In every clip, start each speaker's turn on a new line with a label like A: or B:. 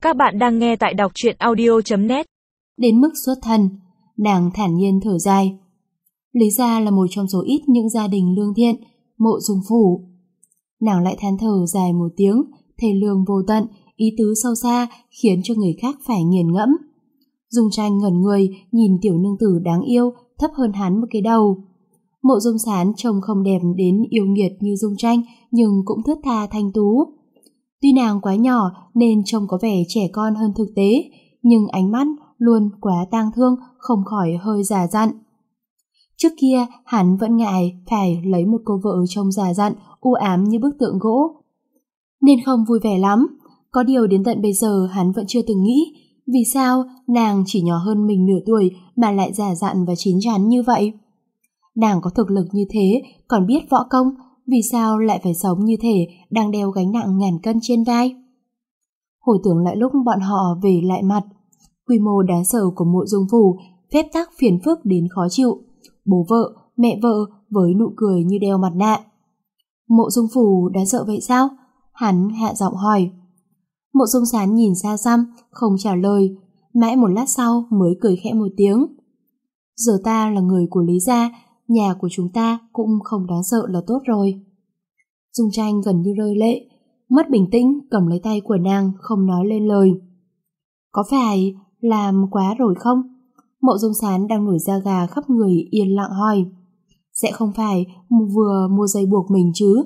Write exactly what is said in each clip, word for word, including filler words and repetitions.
A: Các bạn đang nghe tại đọc truyện audio chấm net.
B: Đến mức xuất thần, nàng thản nhiên thở dài. Lý gia là một trong số ít những gia đình lương thiện, Mộ Dung phủ. Nàng lại than thở dài một tiếng, thề lương vô tận, ý tứ sâu xa khiến cho người khác phải nghiền ngẫm. Dung Tranh ngẩn người nhìn tiểu nương tử đáng yêu thấp hơn hắn một cái đầu. Mộ Dung Sán trông không đẹp đến yêu nghiệt như Dung Tranh, nhưng cũng thướt tha thanh tú. Tuy nàng quá nhỏ nên trông có vẻ trẻ con hơn thực tế, nhưng ánh mắt luôn quá tang thương, không khỏi hơi già dặn. Trước kia hắn vẫn ngại phải lấy một cô vợ trông già dặn, u ám như bức tượng gỗ, nên không vui vẻ lắm. Có điều đến tận bây giờ hắn vẫn chưa từng nghĩ vì sao nàng chỉ nhỏ hơn mình nửa tuổi mà lại già dặn và chín chắn như vậy. Nàng có thực lực như thế, còn biết võ công, vì sao lại phải sống như thể đang đeo gánh nặng ngàn cân trên vai? Hồi tưởng lại lúc bọn họ về Lại Mặt, quy mô đáng sợ của Mộ Dung phủ, phép tắc phiền phức đến khó chịu, bố vợ, mẹ vợ với nụ cười như đeo mặt nạ. Mộ Dung phủ đáng sợ vậy sao? Hắn hạ giọng hỏi. Mộ Dung Sán nhìn xa xăm, không trả lời, mãi một lát sau mới cười khẽ một tiếng. Giờ ta là người của Lý gia, nhà của chúng ta cũng không đáng sợ là tốt rồi. Dung Tranh gần như rơi lệ, mất bình tĩnh cầm lấy tay của nàng không nói lên lời. Có phải làm quá rồi không? Mộ Dung Sán đang nổi da gà khắp người yên lặng hỏi. Sẽ không phải vừa mua dây buộc mình chứ?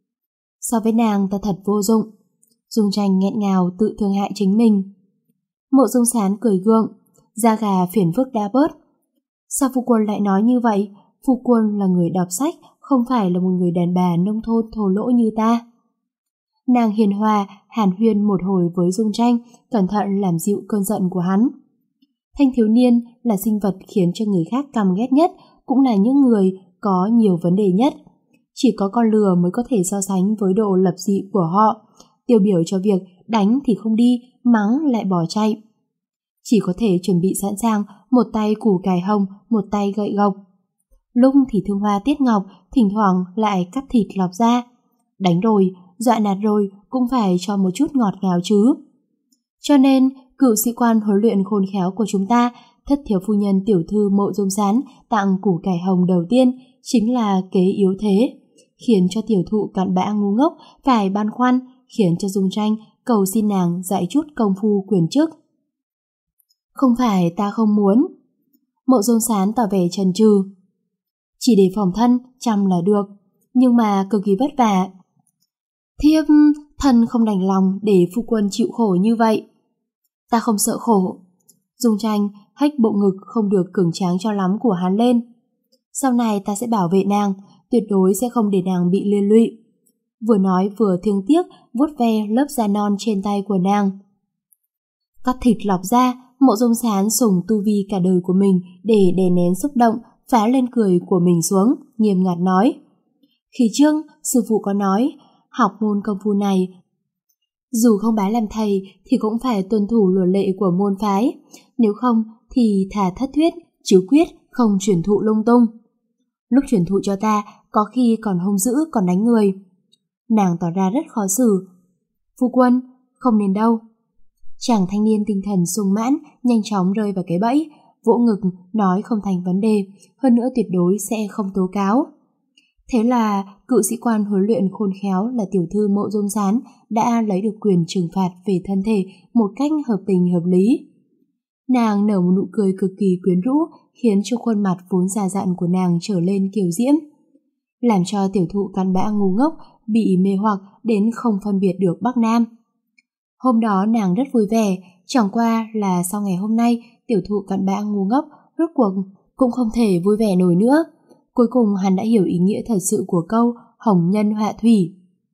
B: So với nàng ta thật vô dụng. Dung Tranh nghẹn ngào tự thương hại chính mình. Mộ Dung Sán cười gượng, da gà phiền phức đã bớt. Sao phu quân lại nói như vậy? Phu quân là người đọc sách, không phải là một người đàn bà nông thôn thô lỗ như ta. Nàng hiền hòa hàn huyên một hồi với Dung Tranh, cẩn thận làm dịu cơn giận của hắn. Thanh thiếu niên là sinh vật khiến cho người khác căm ghét nhất, cũng là những người có nhiều vấn đề nhất. Chỉ có con lừa mới có thể so sánh với độ lập dị của họ, tiêu biểu cho việc đánh thì không đi, mắng lại bỏ chạy. Chỉ có thể chuẩn bị sẵn sàng một tay củ cải hồng, một tay gậy gộc. Lúc thì thương hoa tiết ngọc, thỉnh thoảng lại cắt thịt lọc ra. Đánh rồi, dọa nạt rồi cũng phải cho một chút ngọt ngào chứ. Cho nên, cựu sĩ quan huấn luyện khôn khéo của chúng ta, thất thiếu phu nhân tiểu thư Mộ Dung Sán tặng củ cải hồng đầu tiên chính là kế yếu thế, khiến cho tiểu thụ cặn bã ngu ngốc phải băn khoăn, khiến cho Dung Tranh cầu xin nàng dạy chút công phu quyền chức. Không phải ta không muốn. Mộ Dung Sán tỏ vẻ chần chừ. Chỉ để phòng thân chăm là được, nhưng mà cực kỳ vất vả. Thiếp thân không đành lòng để phu quân chịu khổ như vậy. Ta không sợ khổ. Dung Tranh hách bộ ngực không được cường tráng cho lắm của hắn lên. Sau này ta sẽ bảo vệ nàng, tuyệt đối sẽ không để nàng bị liên lụy. Vừa nói vừa thương tiếc vuốt ve lớp da non trên tay của nàng. Cắt thịt lọc ra, Mộ Dung Sán dùng tu vi cả đời của mình để đè nén xúc động, phá lên cười của mình xuống, nghiêm ngặt nói. Khi trước, sư phụ có nói, học môn công phu này, dù không bái làm thầy thì cũng phải tuân thủ luật lệ của môn phái, nếu không thì thả thất thuyết, chứ quyết không truyền thụ lung tung. Lúc truyền thụ cho ta, có khi còn hung dữ còn đánh người. Nàng tỏ ra rất khó xử. Phu quân, không nên đâu. Chàng thanh niên tinh thần sung mãn nhanh chóng rơi vào cái bẫy, vỗ ngực nói không thành vấn đề, hơn nữa tuyệt đối sẽ không tố cáo. Thế là cựu sĩ quan huấn luyện khôn khéo là tiểu thư Mộ Dung Sán đã lấy được quyền trừng phạt về thân thể một cách hợp tình hợp lý. Nàng nở một nụ cười cực kỳ quyến rũ, khiến cho khuôn mặt vốn già dặn của nàng trở lên kiều diễm, làm cho tiểu thụ cặn bã ngu ngốc bị mê hoặc đến không phân biệt được Bắc Nam. Hôm đó nàng rất vui vẻ, chẳng qua là sau ngày hôm nay tiểu thụ cặn bã ngu ngốc rốt cuộc cũng không thể vui vẻ nổi nữa. Cuối cùng hắn đã hiểu ý nghĩa thật sự của câu hồng nhân họa thủy.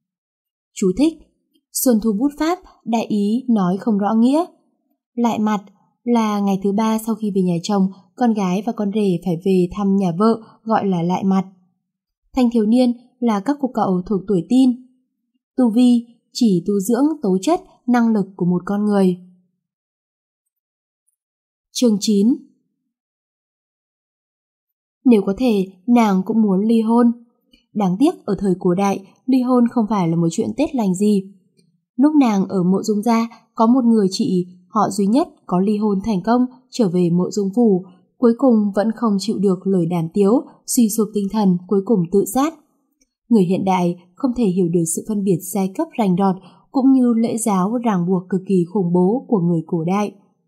B: Chú thích: Xuân thu bút pháp, đại ý nói không rõ nghĩa. Lại Mặt là ngày thứ ba sau khi về nhà chồng, con gái và con rể phải về thăm nhà vợ, gọi là lại mặt. Thanh thiếu niên là các cô cậu thuộc tuổi teen. Tu vi chỉ tu dưỡng tố chất, năng lực của một con người. Chương chín. Nếu có thể, nàng cũng muốn ly hôn. Đáng tiếc ở thời cổ đại, ly hôn không phải là một chuyện tốt lành gì. Lúc nàng ở Mộ Dung gia, có một người chị họ duy nhất có ly hôn thành công trở về Mộ Dung phủ, cuối cùng vẫn không chịu được lời đàm tiếu, suy sụp tinh thần, cuối cùng tự sát. Người hiện đại không thể hiểu được sự phân biệt giai cấp rành rọt cũng như lễ giáo ràng buộc cực kỳ khủng bố của người cổ đại.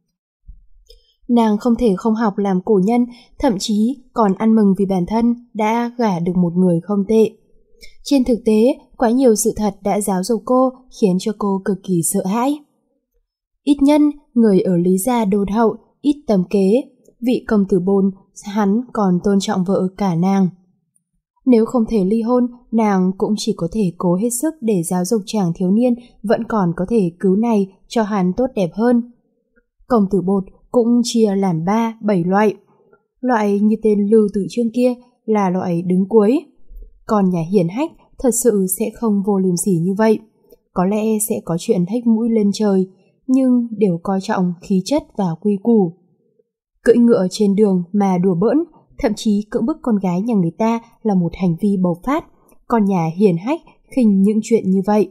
B: Nàng không thể không học làm cổ nhân, thậm chí còn ăn mừng vì bản thân đã gả được một người không tệ. Trên thực tế, quá nhiều sự thật đã giáo dục cô, khiến cho cô cực kỳ sợ hãi. Ít nhân, người ở Lý gia đôn hậu, ít tầm kế, vị công tử Bồn, hắn còn tôn trọng vợ cả nàng. Nếu không thể ly hôn, nàng cũng chỉ có thể cố hết sức để giáo dục chàng thiếu niên vẫn còn có thể cứu này cho hắn tốt đẹp hơn. Công tử Bột cũng chia làm ba, bảy loại. Loại như tên Lưu Tử Chương kia là loại đứng cuối. Còn nhà hiển hách thật sự sẽ không vô liêm sỉ như vậy. Có lẽ sẽ có chuyện hách mũi lên trời, nhưng đều coi trọng khí chất và quy củ. Cưỡi ngựa trên đường mà đùa bỡn, thậm chí cưỡng bức con gái nhà người ta là một hành vi bộc phát, còn nhà hiền hách khinh những chuyện như vậy.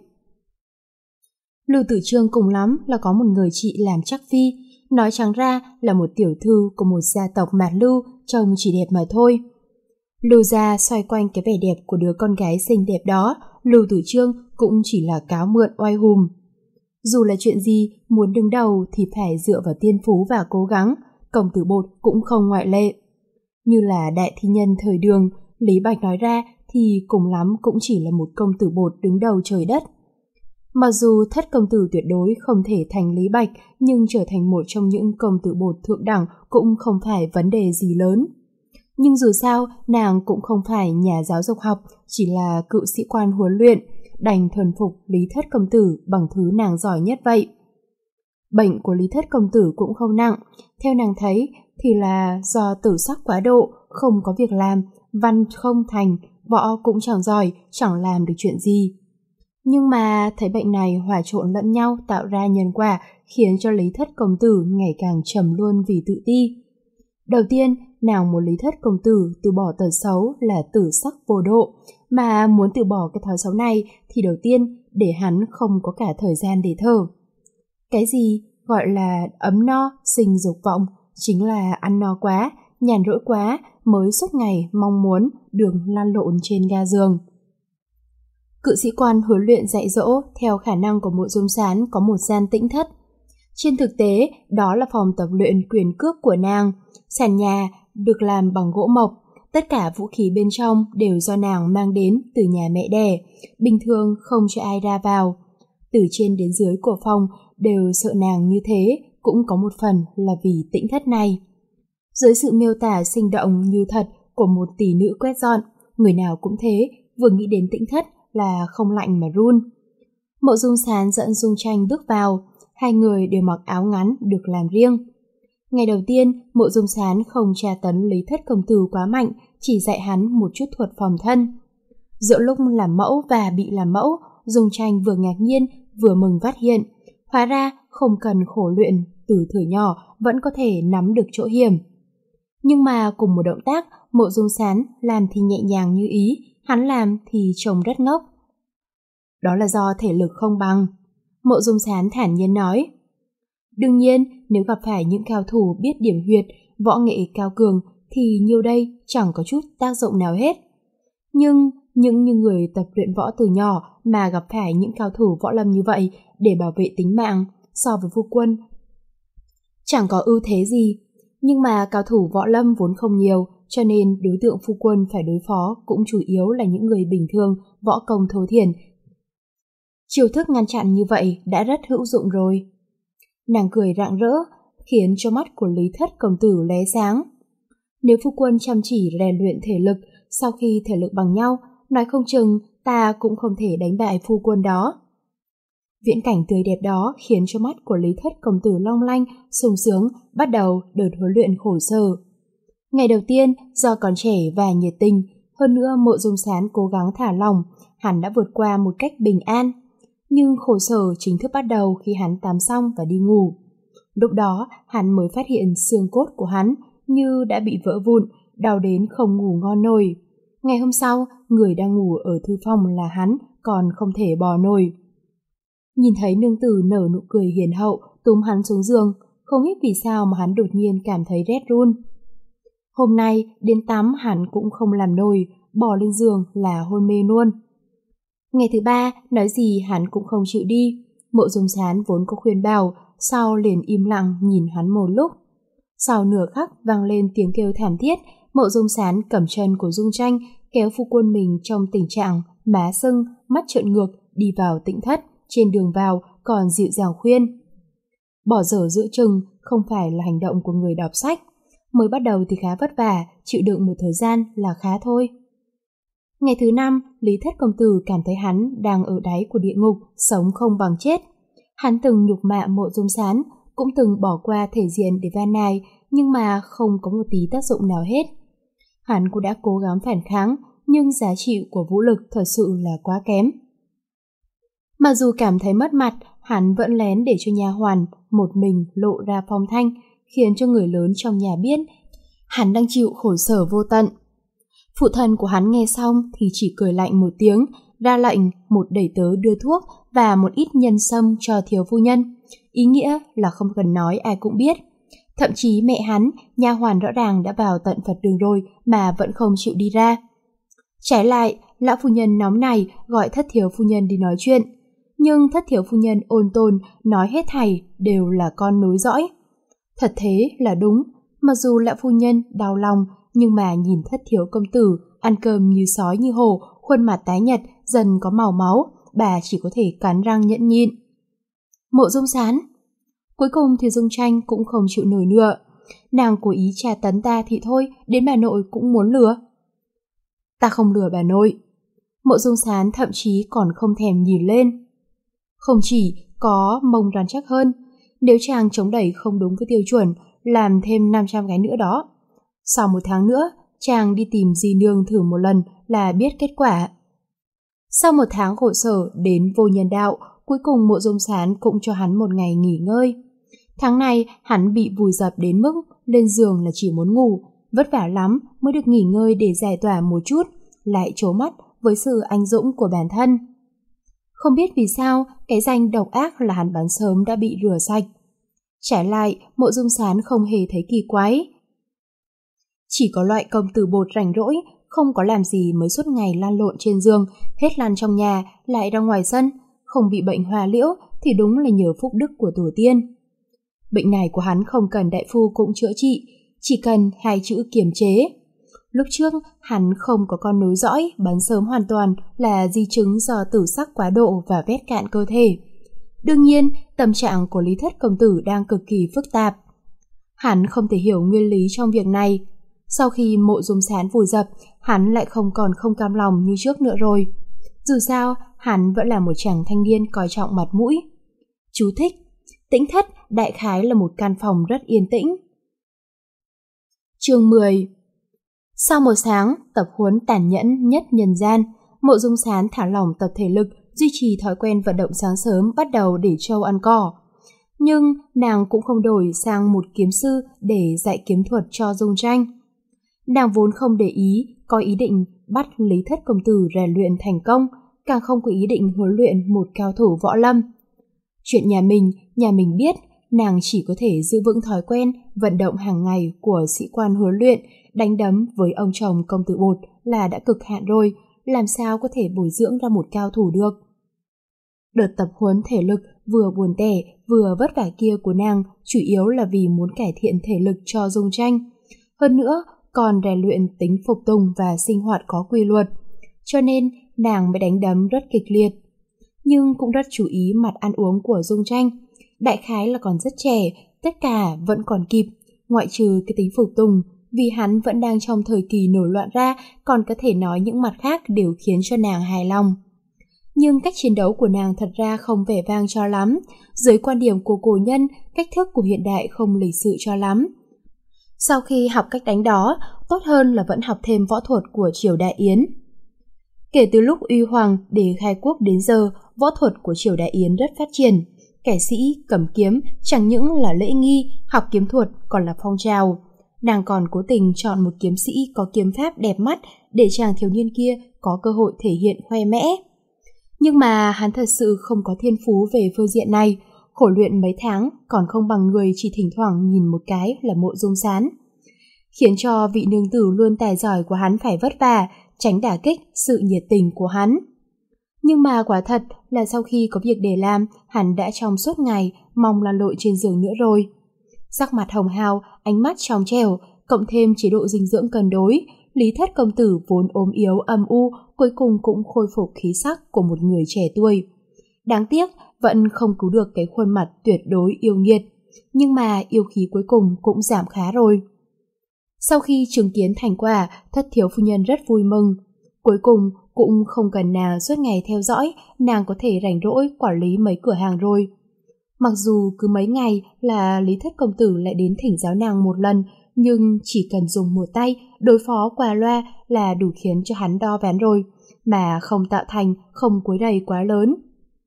B: Lưu Tử Chương cùng lắm là có một người chị làm chắc phi, nói trắng ra là một tiểu thư của một gia tộc mạt Lưu, trông chỉ đẹp mà thôi. Lưu gia xoay quanh cái vẻ đẹp của đứa con gái xinh đẹp đó, Lưu Tử Chương cũng chỉ là cáo mượn oai hùm. Dù là chuyện gì, muốn đứng đầu thì phải dựa vào tiên phú và cố gắng, công tử Bột cũng không ngoại lệ. Như là đại thi nhân thời Đường, Lý Bạch nói ra thì cùng lắm cũng chỉ là một công tử Bột đứng đầu trời đất. Mặc dù thất công tử tuyệt đối không thể thành Lý Bạch, nhưng trở thành một trong những công tử Bột thượng đẳng cũng không phải vấn đề gì lớn. Nhưng dù sao, nàng cũng không phải nhà giáo dục học, chỉ là cựu sĩ quan huấn luyện, đành thuần phục Lý Thất công tử bằng thứ nàng giỏi nhất vậy. Bệnh của Lý Thất công tử cũng không nặng, theo nàng thấy thì là do tử sắc quá độ, không có việc làm, văn không thành, võ cũng chẳng giỏi, chẳng làm được chuyện gì. Nhưng mà thấy bệnh này hòa trộn lẫn nhau tạo ra nhân quả, khiến cho Lý Thất công tử ngày càng trầm luôn vì tự ti. Đầu tiên, nàng muốn Lý Thất công tử từ bỏ tật xấu là tử sắc vô độ, mà muốn từ bỏ cái thói xấu này thì đầu tiên để hắn không có cả thời gian để thở. Cái gì gọi là ấm no, sinh dục vọng, chính là ăn no quá, nhàn rỗi quá mới suốt ngày mong muốn đường lăn lộn trên ga giường. Cự sĩ quan huấn luyện dạy dỗ theo khả năng của Mộ Dung Sán có một gian tĩnh thất. Trên thực tế, đó là phòng tập luyện quyền cước của nàng. Sàn nhà được làm bằng gỗ mộc, tất cả vũ khí bên trong đều do nàng mang đến từ nhà mẹ đẻ, bình thường không cho ai ra vào. Từ trên đến dưới của phòng đều sợ nàng như thế, cũng có một phần là vì tĩnh thất này. Dưới sự miêu tả sinh động như thật của một tỷ nữ quét dọn, người nào cũng thế, vừa nghĩ đến tĩnh thất là không lạnh mà run. Mộ Dung Sán dẫn Dung Tranh bước vào, hai người đều mặc áo ngắn được làm riêng. Ngày đầu tiên, Mộ Dung Sán không tra tấn Lý Thất công tử quá mạnh, chỉ dạy hắn một chút thuật phòng thân. Giữa lúc làm mẫu và bị làm mẫu, Dung Tranh vừa ngạc nhiên vừa mừng phát hiện, hóa ra không cần khổ luyện, từ thuở nhỏ vẫn có thể nắm được chỗ hiểm. Nhưng mà cùng một động tác, Mộ Dung Sán làm thì nhẹ nhàng như ý, hắn làm thì trông rất ngốc. Đó là do thể lực không bằng. Mộ Dung Sán thản nhiên nói. Đương nhiên, nếu gặp phải những cao thủ biết điểm huyệt, võ nghệ cao cường thì nhiều đây chẳng có chút tác dụng nào hết. Nhưng những như người tập luyện võ từ nhỏ mà gặp phải những cao thủ võ lâm như vậy để bảo vệ tính mạng so với phu quân chẳng có ưu thế gì. Nhưng mà cao thủ võ lâm vốn không nhiều, cho nên đối tượng phu quân phải đối phó cũng chủ yếu là những người bình thường, võ công thô thiển. Chiêu thức ngăn chặn như vậy đã rất hữu dụng rồi. Nàng cười rạng rỡ, khiến cho mắt của Lý Thất công tử lóe sáng. Nếu phu quân chăm chỉ rèn luyện thể lực, sau khi thể lực bằng nhau, nói không chừng ta cũng không thể đánh bại phu quân đó. Viễn cảnh tươi đẹp đó khiến cho mắt của Lý Thất công tử long lanh, sung sướng, bắt đầu đợt huấn luyện khổ sở. Ngày đầu tiên, do còn trẻ và nhiệt tình, hơn nữa Mộ Dung Sán cố gắng thả lỏng, hắn đã vượt qua một cách bình an. Nhưng khổ sở chính thức bắt đầu khi hắn tắm xong và đi ngủ. Lúc đó, hắn mới phát hiện xương cốt của hắn như đã bị vỡ vụn, đau đến không ngủ ngon nổi. Ngày hôm sau, người đang ngủ ở thư phòng là hắn, còn không thể bò nổi. Nhìn thấy nương tử nở nụ cười hiền hậu, túm hắn xuống giường, không biết vì sao mà hắn đột nhiên cảm thấy rét run. Hôm nay đến tắm hắn cũng không làm nổi, bỏ lên giường là hôn mê luôn. Ngày thứ ba, nói gì hắn cũng không chịu đi. Mộ Dung Sán vốn có khuyên bảo, sau liền im lặng nhìn hắn một lúc. Sau nửa khắc vang lên tiếng kêu thảm thiết, Mộ Dung Sán cầm chân của Dung Tranh kéo phu quân mình trong tình trạng má sưng, mắt trợn ngược đi vào tĩnh thất. Trên đường vào còn dịu dàng khuyên: bỏ dở giữa chừng không phải là hành động của người đọc sách. Mới bắt đầu thì khá vất vả, chịu đựng một thời gian là khá thôi. Ngày thứ năm, Lý Thất công tử cảm thấy hắn đang ở đáy của địa ngục, sống không bằng chết. Hắn từng nhục mạ Mộ Dung Sán, cũng từng bỏ qua thể diện để van nài, nhưng mà không có một tí tác dụng nào hết. Hắn cũng đã cố gắng phản kháng, nhưng giá trị của vũ lực thật sự là quá kém. Mặc dù cảm thấy mất mặt, hắn vẫn lén để cho nha hoàn một mình lộ ra phong thanh, khiến cho người lớn trong nhà biết hắn đang chịu khổ sở vô tận. Phụ thân của hắn nghe xong thì chỉ cười lạnh một tiếng, ra lệnh một đẩy tớ đưa thuốc và một ít nhân sâm cho thiếu phu nhân. Ý nghĩa là không cần nói ai cũng biết. Thậm chí mẹ hắn, nha hoàn rõ ràng đã vào tận Phật đường rồi mà vẫn không chịu đi ra. Trái lại, lão phu nhân nóng này gọi thất thiếu phu nhân đi nói chuyện. Nhưng thất thiếu phu nhân ôn tồn nói hết thảy đều là con nối dõi. Thật thế là đúng, mặc dù lão phu nhân đau lòng, nhưng mà nhìn thất thiếu công tử ăn cơm như sói như hổ, khuôn mặt tái nhợt dần có màu máu, bà chỉ có thể cắn răng nhẫn nhịn. Mộ Dung Sán. Cuối cùng thì Dung Tranh cũng không chịu nổi nữa. Nàng cố ý tra tấn ta thì thôi, đến bà nội cũng muốn lừa. Ta không lừa bà nội. Mộ Dung Sán thậm chí còn không thèm nhìn lên. Không chỉ có mông rắn chắc hơn, nếu chàng chống đẩy không đúng với tiêu chuẩn, làm thêm năm trăm cái nữa đó. Sau một tháng nữa, chàng đi tìm dì nương thử một lần là biết kết quả. Sau một tháng khổ sở đến vô nhân đạo, cuối cùng Mộ Dung Sán cũng cho hắn một ngày nghỉ ngơi. Tháng này hắn bị vùi dập đến mức lên giường là chỉ muốn ngủ, vất vả lắm mới được nghỉ ngơi để giải tỏa một chút, lại trố mắt với sự anh dũng của bản thân. Không biết vì sao, cái danh độc ác là hắn bán sớm đã bị rửa sạch. Trái lại, Mộ Dung Sán không hề thấy kỳ quái. Chỉ có loại công tử bột rảnh rỗi, không có làm gì mới suốt ngày lăn lộn trên giường, hết lăn trong nhà, lại ra ngoài sân, không bị bệnh hoa liễu thì đúng là nhờ phúc đức của tổ tiên. Bệnh này của hắn không cần đại phu cũng chữa trị, chỉ cần hai chữ kiềm chế. Lúc trước, hắn không có con nối dõi, bắn sớm hoàn toàn là di chứng do tử sắc quá độ và vét cạn cơ thể. Đương nhiên, tâm trạng của Lý Thất công tử đang cực kỳ phức tạp. Hắn không thể hiểu nguyên lý trong việc này. Sau khi Mộ Dung Sán vùi dập, hắn lại không còn không cam lòng như trước nữa rồi. Dù sao, hắn vẫn là một chàng thanh niên coi trọng mặt mũi. Chú thích: Tĩnh thất đại khái là một căn phòng rất yên tĩnh. Chương mười. Sau một sáng tập huấn tàn nhẫn nhất nhân gian, Mộ Dung Sán thả lỏng tập thể lực, duy trì thói quen vận động sáng sớm, bắt đầu để trâu ăn cỏ. Nhưng nàng cũng không đổi sang một kiếm sư để dạy kiếm thuật cho Dung Tranh. Nàng vốn không để ý, có ý định bắt Lý Thất công tử rèn luyện thành công, càng không có ý định huấn luyện một cao thủ võ lâm. Chuyện nhà mình, nhà mình biết, nàng chỉ có thể giữ vững thói quen vận động hàng ngày của sĩ quan huấn luyện, đánh đấm với ông chồng công tử bột là đã cực hạn rồi, làm sao có thể bồi dưỡng ra một cao thủ được. Đợt tập huấn thể lực vừa buồn tẻ vừa vất vả kia của nàng chủ yếu là vì muốn cải thiện thể lực cho Dung Tranh. Hơn nữa, còn rèn luyện tính phục tùng và sinh hoạt có quy luật, cho nên nàng mới đánh đấm rất kịch liệt. Nhưng cũng rất chú ý mặt ăn uống của Dung Tranh. Đại khái là còn rất trẻ, tất cả vẫn còn kịp, ngoại trừ cái tính phục tùng, vì hắn vẫn đang trong thời kỳ nổi loạn ra, còn có thể nói những mặt khác đều khiến cho nàng hài lòng. Nhưng cách chiến đấu của nàng thật ra không vẻ vang cho lắm, dưới quan điểm của cổ nhân, cách thức của hiện đại không lịch sự cho lắm. Sau khi học cách đánh đó, tốt hơn là vẫn học thêm võ thuật của triều Đại Yến. Kể từ lúc Uy Hoàng để khai quốc đến giờ, võ thuật của triều Đại Yến rất phát triển. Kẻ sĩ cầm kiếm chẳng những là lễ nghi, học kiếm thuật còn là phong trào. Nàng còn cố tình chọn một kiếm sĩ có kiếm pháp đẹp mắt để chàng thiếu niên kia có cơ hội thể hiện khoe mẽ. Nhưng mà hắn thật sự không có thiên phú về phương diện này, khổ luyện mấy tháng còn không bằng người chỉ thỉnh thoảng nhìn một cái là Mộ Dung Sán, khiến cho vị nương tử luôn tài giỏi của hắn phải vất vả, tránh đả kích sự nhiệt tình của hắn. Nhưng mà quả thật là sau khi có việc để làm, hắn đã trong suốt ngày mong lăn lộn trên giường nữa rồi. Sắc mặt hồng hào, ánh mắt trong trẻo, cộng thêm chế độ dinh dưỡng cân đối, Lý Thất công tử vốn ốm yếu âm u cuối cùng cũng khôi phục khí sắc của một người trẻ tuổi. Đáng tiếc vẫn không cứu được cái khuôn mặt tuyệt đối yêu nghiệt, nhưng mà yêu khí cuối cùng cũng giảm khá rồi. Sau khi chứng kiến thành quả, Thất thiếu phu nhân rất vui mừng. Cuối cùng cũng không cần nàng suốt ngày theo dõi, nàng có thể rảnh rỗi quản lý mấy cửa hàng rồi. Mặc dù cứ mấy ngày là Lý Thất công tử lại đến thỉnh giáo nàng một lần, nhưng chỉ cần dùng một tay đối phó qua loa là đủ khiến cho hắn đo ván rồi, mà không tạo thành, không quấy rầy quá lớn.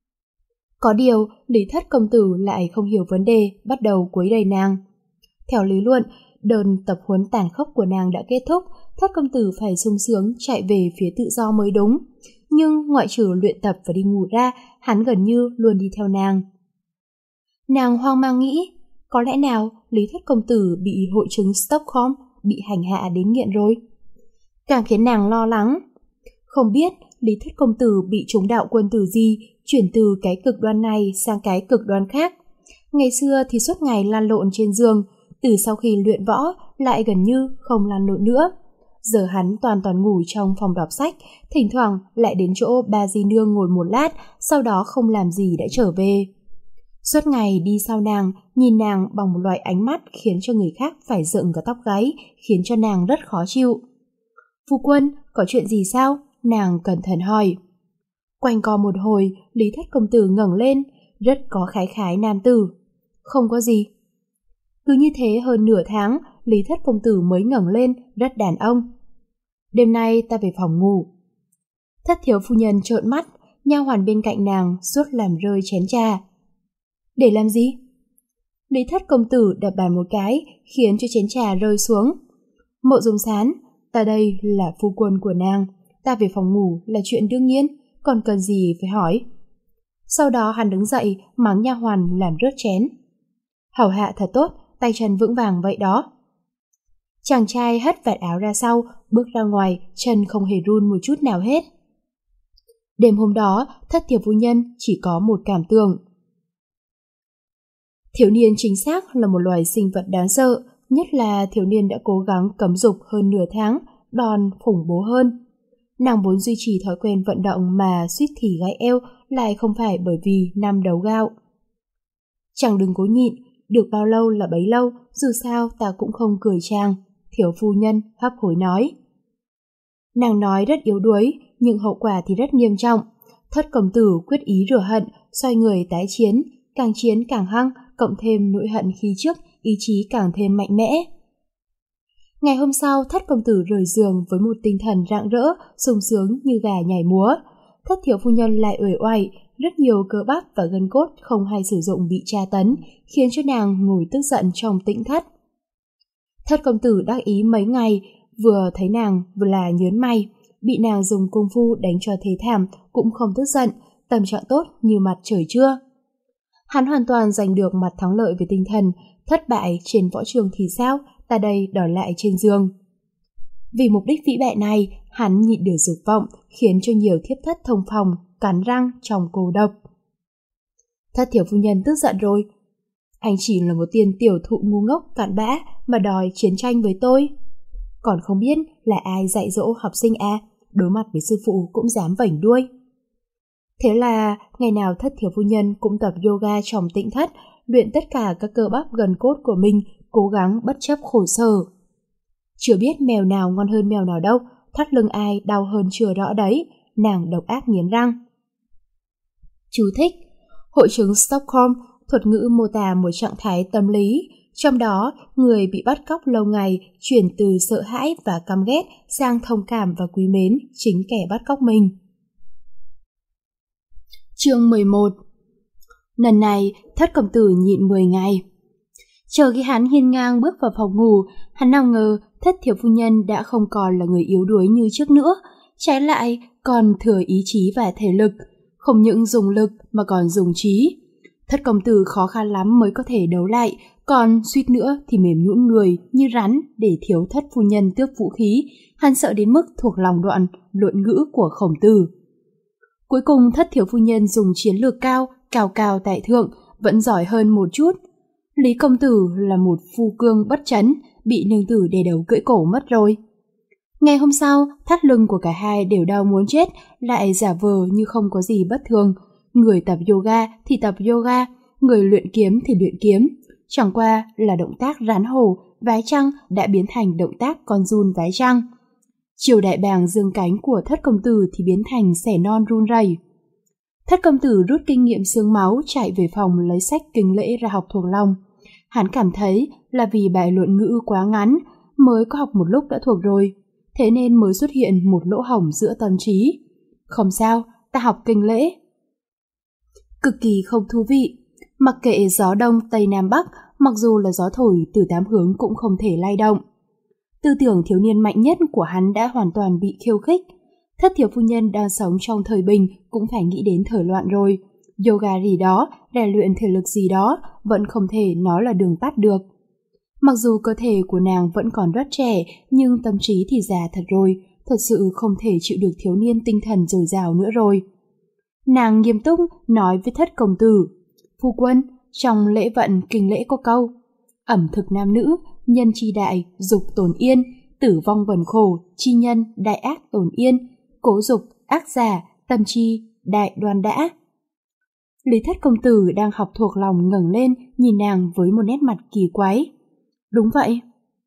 B: Có điều, Lý Thất công tử lại không hiểu vấn đề, bắt đầu quấy rầy nàng. Theo lý luận, đợt tập huấn tàn khốc của nàng đã kết thúc, Thất công tử phải sung sướng chạy về phía tự do mới đúng. Nhưng ngoại trừ luyện tập và đi ngủ ra, hắn gần như luôn đi theo nàng. Nàng hoang mang nghĩ, có lẽ nào Lý Thất công tử bị hội chứng Stockholm, bị hành hạ đến nghiện rồi? Càng khiến nàng lo lắng. Không biết Lý Thất công tử bị trúng đạo quân tử gì, chuyển từ cái cực đoan này sang cái cực đoan khác. Ngày xưa thì suốt ngày lăn lộn trên giường, từ sau khi luyện võ lại gần như không lăn lộn nữa. Giờ hắn toàn toàn ngủ trong phòng đọc sách, thỉnh thoảng lại đến chỗ bà dì nương ngồi một lát, sau đó không làm gì đã trở về. Suốt ngày đi sau nàng, nhìn nàng bằng một loại ánh mắt khiến cho người khác phải dựng cả tóc gáy, khiến cho nàng rất khó chịu. Phu quân, có chuyện gì sao? Nàng cẩn thận hỏi. Quanh co một hồi, Lý Thất công tử ngẩng lên, rất có khái khái nam tử. Không có gì. Cứ như thế hơn nửa tháng, Lý Thất công tử mới ngẩng lên, rất đàn ông. Đêm nay ta về phòng ngủ. Thất thiếu phu nhân trợn mắt, nha hoàn bên cạnh nàng suốt làm rơi chén trà. Để làm gì? Lý Thất công tử đập bàn một cái, khiến cho chén trà rơi xuống. Mộ Dung Sán, ta đây là phu quân của nàng, ta về phòng ngủ là chuyện đương nhiên, còn cần gì phải hỏi. Sau đó hắn đứng dậy, mắng nha hoàn làm rớt chén. Hầu hạ thật tốt, tay chân vững vàng vậy đó. Chàng trai hất vạt áo ra sau, bước ra ngoài, chân không hề run một chút nào hết. Đêm hôm đó, Thất thiếu phu nhân chỉ có một cảm tưởng. Thiếu niên chính xác là một loài sinh vật đáng sợ, nhất là thiếu niên đã cố gắng cấm dục hơn nửa tháng, đòn khủng bố hơn. Nàng vốn duy trì thói quen vận động mà suýt thì gãy eo, lại không phải bởi vì năm đầu gạo. Chàng đừng cố nhịn, được bao lâu là bấy lâu, dù sao ta cũng không cười chàng, thiếu phu nhân hấp hối nói. Nàng nói rất yếu đuối, nhưng hậu quả thì rất nghiêm trọng. Thất công tử quyết ý rửa hận, xoay người tái chiến, càng chiến càng hăng, cộng thêm nỗi hận khi trước, ý chí càng thêm mạnh mẽ. Ngày hôm sau, Thất công tử rời giường với một tinh thần rạng rỡ, sung sướng như gà nhảy múa. Thất thiếu phu nhân lại uể oải, rất nhiều cơ bắp và gân cốt không hay sử dụng bị tra tấn, khiến cho nàng ngồi tức giận trong tĩnh thất. Thất công tử đắc ý mấy ngày, vừa thấy nàng vừa là nhớn mày, bị nàng dùng công phu đánh cho thế thảm cũng không tức giận, tâm trạng tốt như mặt trời trưa. Hắn hoàn toàn giành được mặt thắng lợi về tinh thần, thất bại trên võ trường thì sao, ta đây đòi lại trên giường. Vì mục đích vĩ đại này, hắn nhịn được dục vọng, khiến cho nhiều thiếp thất thông phòng, cắn răng trong cô độc. Thất thiếu phu nhân tức giận rồi. Anh chỉ là một tên tiểu thụ ngu ngốc cặn bã mà đòi chiến tranh với tôi. Còn không biết là ai dạy dỗ học sinh à, đối mặt với sư phụ cũng dám vảnh đuôi. Thế là ngày nào Thất thiếu phu nhân cũng tập yoga trong tĩnh thất, luyện tất cả các cơ bắp gần cốt của mình, cố gắng bất chấp khổ sở. Chưa biết mèo nào ngon hơn mèo nào đâu, thắt lưng ai đau hơn chưa rõ đấy, nàng độc ác nghiến răng. Chú thích: hội chứng Stockholm, thuật ngữ mô tả một trạng thái tâm lý, trong đó người bị bắt cóc lâu ngày chuyển từ sợ hãi và căm ghét sang thông cảm và quý mến chính kẻ bắt cóc mình. Chương mười một. Lần này, Thất công tử nhịn mười ngày. Chờ khi hắn hiên ngang bước vào phòng ngủ, hắn nào ngờ Thất thiếu phu nhân đã không còn là người yếu đuối như trước nữa, trái lại còn thừa ý chí và thể lực. không những dùng lực mà còn dùng trí. Thất công tử khó khăn lắm mới có thể đấu lại, còn suýt nữa thì mềm nhũn người như rắn để thiếu thất phu nhân tước vũ khí. Hắn sợ đến mức thuộc lòng đoạn luận ngữ của Khổng Tử. Cuối cùng thất thiếu phu nhân dùng chiến lược cao, cao cao tại thượng, vẫn giỏi hơn một chút. Lý công tử là một phu cương bất trấn, bị nương tử đè đầu cưỡi cổ mất rồi. Ngày hôm sau, thắt lưng của cả hai đều đau muốn chết, lại giả vờ như không có gì bất thường. Người tập yoga thì tập yoga, người luyện kiếm thì luyện kiếm. Chẳng qua là động tác rán hổ, vái trăng đã biến thành động tác con giun vái trăng. Triều đại bàng dương cánh của thất công tử thì biến thành xẻ non run rẩy. Thất công tử rút kinh nghiệm xương máu chạy về phòng lấy sách kinh lễ ra học thuộc lòng. Hắn cảm thấy là vì bài luận ngữ quá ngắn, mới có học một lúc đã thuộc rồi, thế nên mới xuất hiện một lỗ hổng giữa tâm trí. Không sao, ta học kinh lễ. Cực kỳ không thú vị. Mặc kệ gió đông tây nam bắc, mặc dù là gió thổi từ tám hướng cũng không thể lay động. Tư tưởng thiếu niên mạnh nhất của hắn đã hoàn toàn bị khiêu khích. Thất thiếu phu nhân đang sống trong thời bình cũng phải nghĩ đến thời loạn rồi. Yoga gì đó, rèn luyện thể lực gì đó vẫn không thể nói là đường tắt được. Mặc dù cơ thể của nàng vẫn còn rất trẻ, nhưng tâm trí thì già thật rồi, thật sự không thể chịu được thiếu niên tinh thần dồi dào nữa rồi. Nàng nghiêm túc nói với thất công tử: Phu quân, trong lễ vận kinh lễ có câu: ẩm thực nam nữ, nhân chi đại, dục tồn yên, tử vong vần khổ, chi nhân, đại ác tồn yên, cố dục, ác giả, tâm chi, đại đoan đã. Lý thất công tử đang học thuộc lòng ngẩng lên nhìn nàng với một nét mặt kỳ quái. Đúng vậy.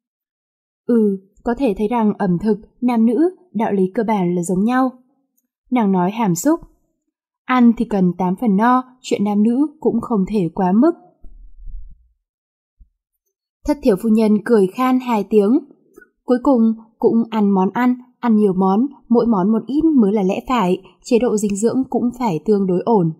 B: Ừ, có thể thấy rằng ẩm thực, nam nữ, đạo lý cơ bản là giống nhau. Nàng nói hàm xúc. Ăn thì cần tám phần no, chuyện nam nữ cũng không thể quá mức. Thất thiếu phu nhân cười khan hai tiếng. Cuối cùng cũng ăn món ăn, ăn nhiều món, mỗi món một ít mới là lẽ phải, chế độ dinh dưỡng cũng phải tương đối ổn.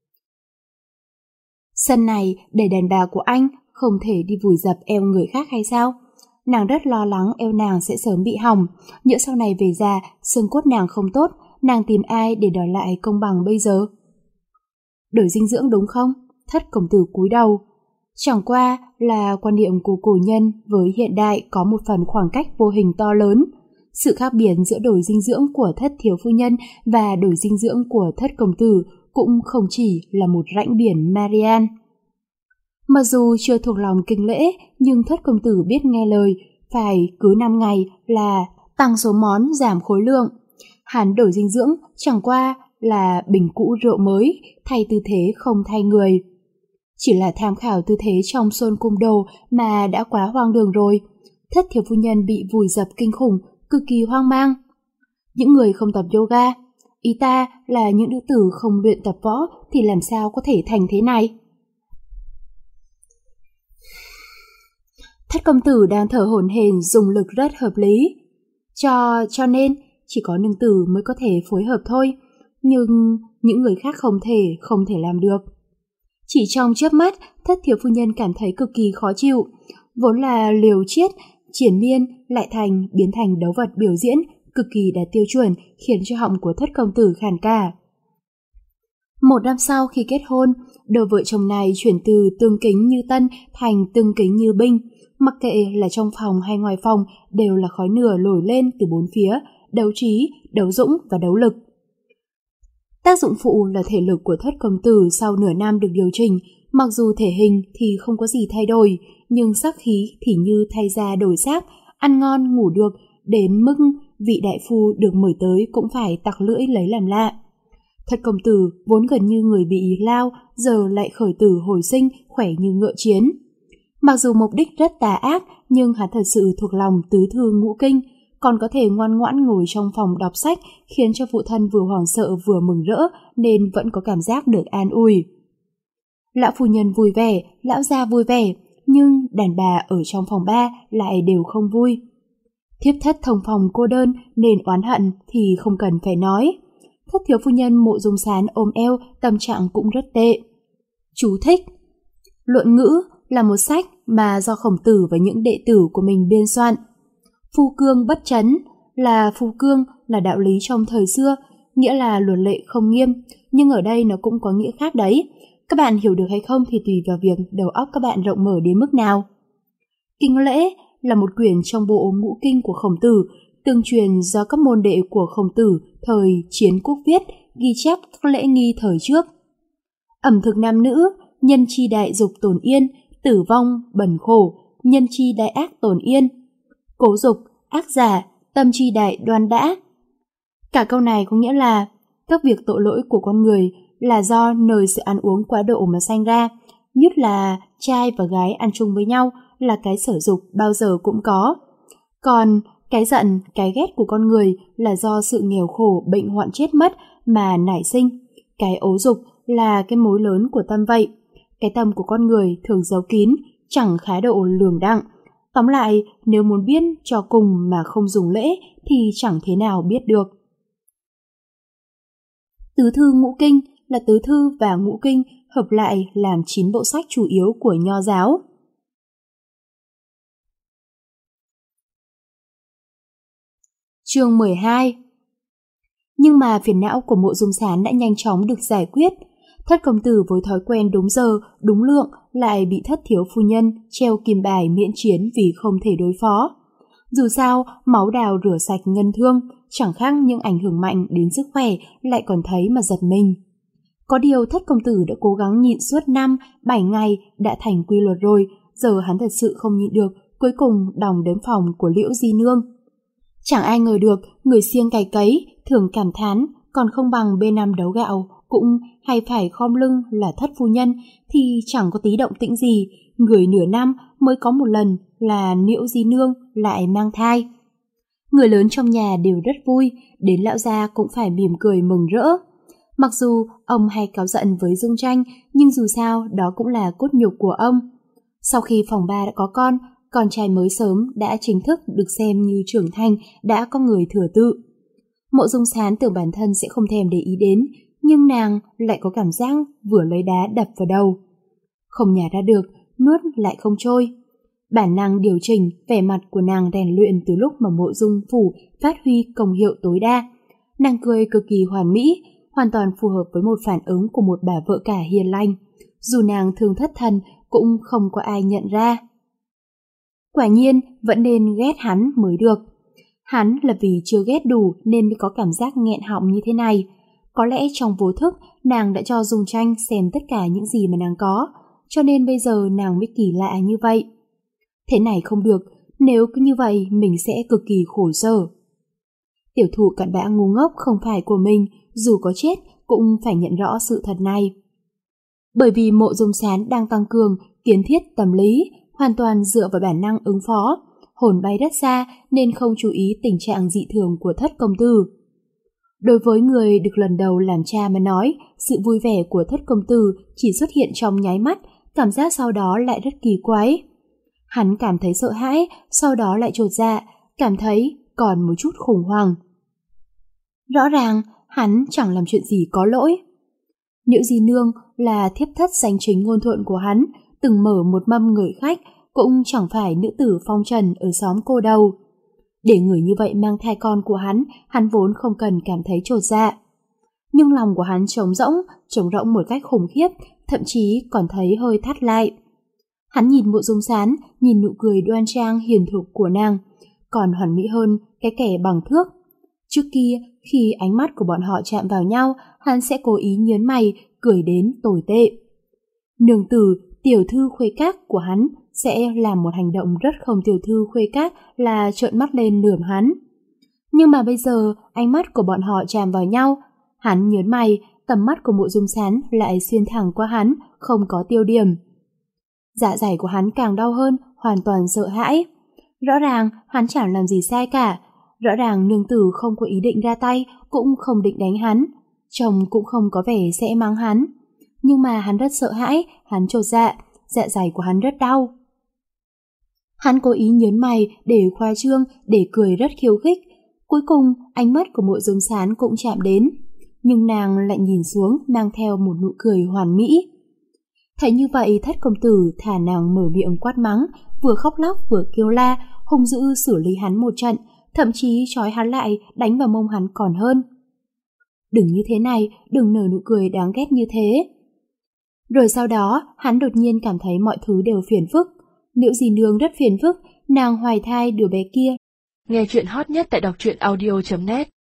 B: Sân này để đàn bà của anh, không thể đi vùi dập eo người khác hay sao? Nàng rất lo lắng eo nàng sẽ sớm bị hỏng, nhỡ sau này về già, xương cốt nàng không tốt, nàng tìm ai để đòi lại công bằng bây giờ? Đổi dinh dưỡng đúng không? Thất công tử cúi đầu. Chẳng qua là quan niệm của cổ nhân với hiện đại có một phần khoảng cách vô hình to lớn. Sự khác biệt giữa đổi dinh dưỡng của thất thiếu phu nhân và đổi dinh dưỡng của thất công tử cũng không chỉ là một rãnh biển Marian. Mặc dù chưa thuộc lòng kinh lễ, nhưng thất công tử biết nghe lời, phải cứ năm ngày là tăng số món giảm khối lượng. Hắn đổi dinh dưỡng chẳng qua là bình cũ rượu mới, thay tư thế không thay người. Chỉ là tham khảo tư thế trong xuân cung đồ mà đã quá hoang đường rồi. Thất thiếu phu nhân bị vùi dập kinh khủng, cực kỳ hoang mang. Những người không tập yoga, ý ta là những nữ tử không luyện tập võ thì làm sao có thể thành thế này? Thất công tử đang thở hổn hển, dùng lực rất hợp lý. Cho, cho nên chỉ có nương tử mới có thể phối hợp thôi, nhưng những người khác không thể, không thể làm được. Chỉ trong chớp mắt, thất thiếu phu nhân cảm thấy cực kỳ khó chịu. Vốn là liều chiết, triển miên, lại thành biến thành đấu vật biểu diễn, cực kỳ đạt tiêu chuẩn, khiến cho họng của thất công tử khàn cả. Một năm sau khi kết hôn, đôi vợ chồng này chuyển từ tương kính như tân thành tương kính như binh. Mặc kệ là trong phòng hay ngoài phòng, đều là khói lửa nổi lên từ bốn phía, đấu trí, đấu dũng và đấu lực. Tác dụng phụ là thể lực của thất công tử sau nửa năm được điều chỉnh, mặc dù thể hình thì không có gì thay đổi, nhưng sắc khí thì như thay da đổi xác, ăn ngon ngủ được, đến mức vị đại phu được mời tới cũng phải tặc lưỡi lấy làm lạ. Thất công tử vốn gần như người bị lao, giờ lại khởi tử hồi sinh, khỏe như ngựa chiến. Mặc dù mục đích rất tà ác, nhưng hắn thật sự thuộc lòng tứ thư ngũ kinh, còn có thể ngoan ngoãn ngồi trong phòng đọc sách, khiến cho phụ thân vừa hoảng sợ vừa mừng rỡ, nên vẫn có cảm giác được an ủi. Lão phu nhân vui vẻ, lão gia vui vẻ, nhưng đàn bà ở trong phòng ba lại đều không vui. Thiếp thất thông phòng cô đơn nên oán hận thì không cần phải nói. Thất thiếu phu nhân Mộ Dung Sán ôm eo, tâm trạng cũng rất tệ. Chú thích: Luận ngữ là một sách mà do Khổng Tử và những đệ tử của mình biên soạn. Phu cương bất trấn là phu cương là đạo lý trong thời xưa, nghĩa là luật lệ không nghiêm, nhưng ở đây nó cũng có nghĩa khác đấy. Các bạn hiểu được hay không thì tùy vào việc đầu óc các bạn rộng mở đến mức nào. Kinh Lễ là một quyển trong bộ ngũ kinh của Khổng Tử, tương truyền do các môn đệ của Khổng Tử thời Chiến Quốc viết, ghi chép các lễ nghi thời trước. Ẩm thực nam nữ, nhân chi đại dục tồn yên, tử vong, bần khổ, nhân chi đại ác tồn yên, cố dục, ác giả, tâm chi đại đoan đã. Cả câu này có nghĩa là các việc tội lỗi của con người là do nơi sự ăn uống quá độ mà sanh ra, nhất là trai và gái ăn chung với nhau là cái sở dục bao giờ cũng có. Còn cái giận, cái ghét của con người là do sự nghèo khổ, bệnh hoạn chết mất mà nảy sinh. Cái ố dục là cái mối lớn của tâm vậy. Cái tâm của con người thường giấu kín, chẳng khá độ lường đặng. Tóm lại, nếu muốn biết cho cùng mà không dùng lễ thì chẳng thế nào biết được. Tứ thư ngũ kinh là tứ thư và ngũ kinh hợp lại làm chín bộ sách chủ yếu của Nho giáo. Chương mười hai. Nhưng mà phiền não của Mộ Dung Sán đã nhanh chóng được giải quyết. Thất công tử với thói quen đúng giờ, đúng lượng lại bị thất thiếu phu nhân treo kim bài miễn chiến vì không thể đối phó. Dù sao, máu đào rửa sạch ngân thương, chẳng khác những ảnh hưởng mạnh đến sức khỏe lại còn thấy mà giật mình. Có điều thất công tử đã cố gắng nhịn suốt năm, bảy ngày đã thành quy luật rồi, giờ hắn thật sự không nhịn được, cuối cùng đòng đến phòng của Liễu Di Nương. Chẳng ai ngờ được, người siêng cày cấy, thường cảm thán, còn không bằng bê năm đấu gạo, cũng hay phải khom lưng là thất phu nhân thì chẳng có tí động tĩnh gì, người nửa năm mới có một lần là Liễu Di Nương lại mang thai. Người lớn trong nhà đều rất vui, đến lão gia cũng phải mỉm cười mừng rỡ. Mặc dù ông hay cáu giận với Dung Tranh, nhưng dù sao đó cũng là cốt nhục của ông. Sau khi phòng ba đã có con, con trai mới sớm đã chính thức được xem như trưởng thành, đã có người thừa tự. Mộ Dung Sán tưởng bản thân sẽ không thèm để ý đến, nhưng nàng lại có cảm giác vừa lấy đá đập vào đầu. Không nhả ra được, nuốt lại không trôi. Bản năng điều chỉnh, vẻ mặt của nàng rèn luyện từ lúc mà Mộ Dung phủ phát huy công hiệu tối đa. Nàng cười cực kỳ hoàn mỹ, hoàn toàn phù hợp với một phản ứng của một bà vợ cả hiền lành. Dù nàng thương thất thần, cũng không có ai nhận ra. Quả nhiên, vẫn nên ghét hắn mới được. Hắn là vì chưa ghét đủ nên mới có cảm giác nghẹn họng như thế này. Có lẽ trong vô thức, nàng đã cho Dung Tranh xem tất cả những gì mà nàng có, cho nên bây giờ nàng mới kỳ lạ như vậy. Thế này không được, nếu cứ như vậy mình sẽ cực kỳ khổ sở. Tiểu thụ cặn bã ngu ngốc không phải của mình, dù có chết cũng phải nhận rõ sự thật này. Bởi vì Mộ Dung Sán đang tăng cường kiến thiết tâm lý, hoàn toàn dựa vào bản năng ứng phó, hồn bay rất xa nên không chú ý tình trạng dị thường của thất công tử. Đối với người được lần đầu làm cha mà nói, sự vui vẻ của thất công tử chỉ xuất hiện trong nháy mắt, cảm giác sau đó lại rất kỳ quái. Hắn cảm thấy sợ hãi, sau đó lại chột dạ, cảm thấy còn một chút khủng hoảng. Rõ ràng, hắn chẳng làm chuyện gì có lỗi. Liễu Di Nương là thiếp thất danh chính ngôn thuận của hắn, từng mở một mâm người khách, cũng chẳng phải nữ tử phong trần ở xóm cô đầu. Để người như vậy mang thai con của hắn, hắn vốn không cần cảm thấy chột dạ. Nhưng lòng của hắn trống rỗng, trống rỗng một cách khủng khiếp, thậm chí còn thấy hơi thắt lại. Hắn nhìn Mộ Dung Sán, nhìn nụ cười đoan trang hiền thục của nàng, còn hoàn mỹ hơn cái kẻ bằng thước. Trước kia, khi ánh mắt của bọn họ chạm vào nhau, hắn sẽ cố ý nhớn mày, cười đến tồi tệ. Nương tử, tiểu thư khuê các của hắn sẽ làm một hành động rất không tiểu thư khuê các là trợn mắt lên lườm hắn. Nhưng mà bây giờ, ánh mắt của bọn họ chạm vào nhau, hắn nhớn mày, tầm mắt của Mộ Dung Sán lại xuyên thẳng qua hắn, không có tiêu điểm. Dạ dày của hắn càng đau hơn, hoàn toàn sợ hãi. Rõ ràng hắn chẳng làm gì sai cả, rõ ràng nương tử không có ý định ra tay, cũng không định đánh hắn, chồng cũng không có vẻ sẽ mắng hắn. Nhưng mà hắn rất sợ hãi, hắn chột dạ, dạ dày của hắn rất đau. Hắn cố ý nhớn mày để khoa trương, để cười rất khiêu khích. Cuối cùng, ánh mắt của Mộ Dung Sán cũng chạm đến, nhưng nàng lại nhìn xuống mang theo một nụ cười hoàn mỹ. Thấy như vậy, thất công tử thả nàng mở miệng quát mắng, vừa khóc lóc vừa kêu la, hung dữ xử lý hắn một trận, thậm chí trói hắn lại đánh vào mông hắn còn hơn. đừng như thế này, đừng nở nụ cười đáng ghét như thế. Rồi sau đó, hắn đột nhiên cảm thấy mọi thứ đều phiền phức. Liễu dì nương rất phiền phức, nàng hoài thai đứa bé kia.
A: Nghe chuyện hot nhất tại đọc truyện audio chấm net.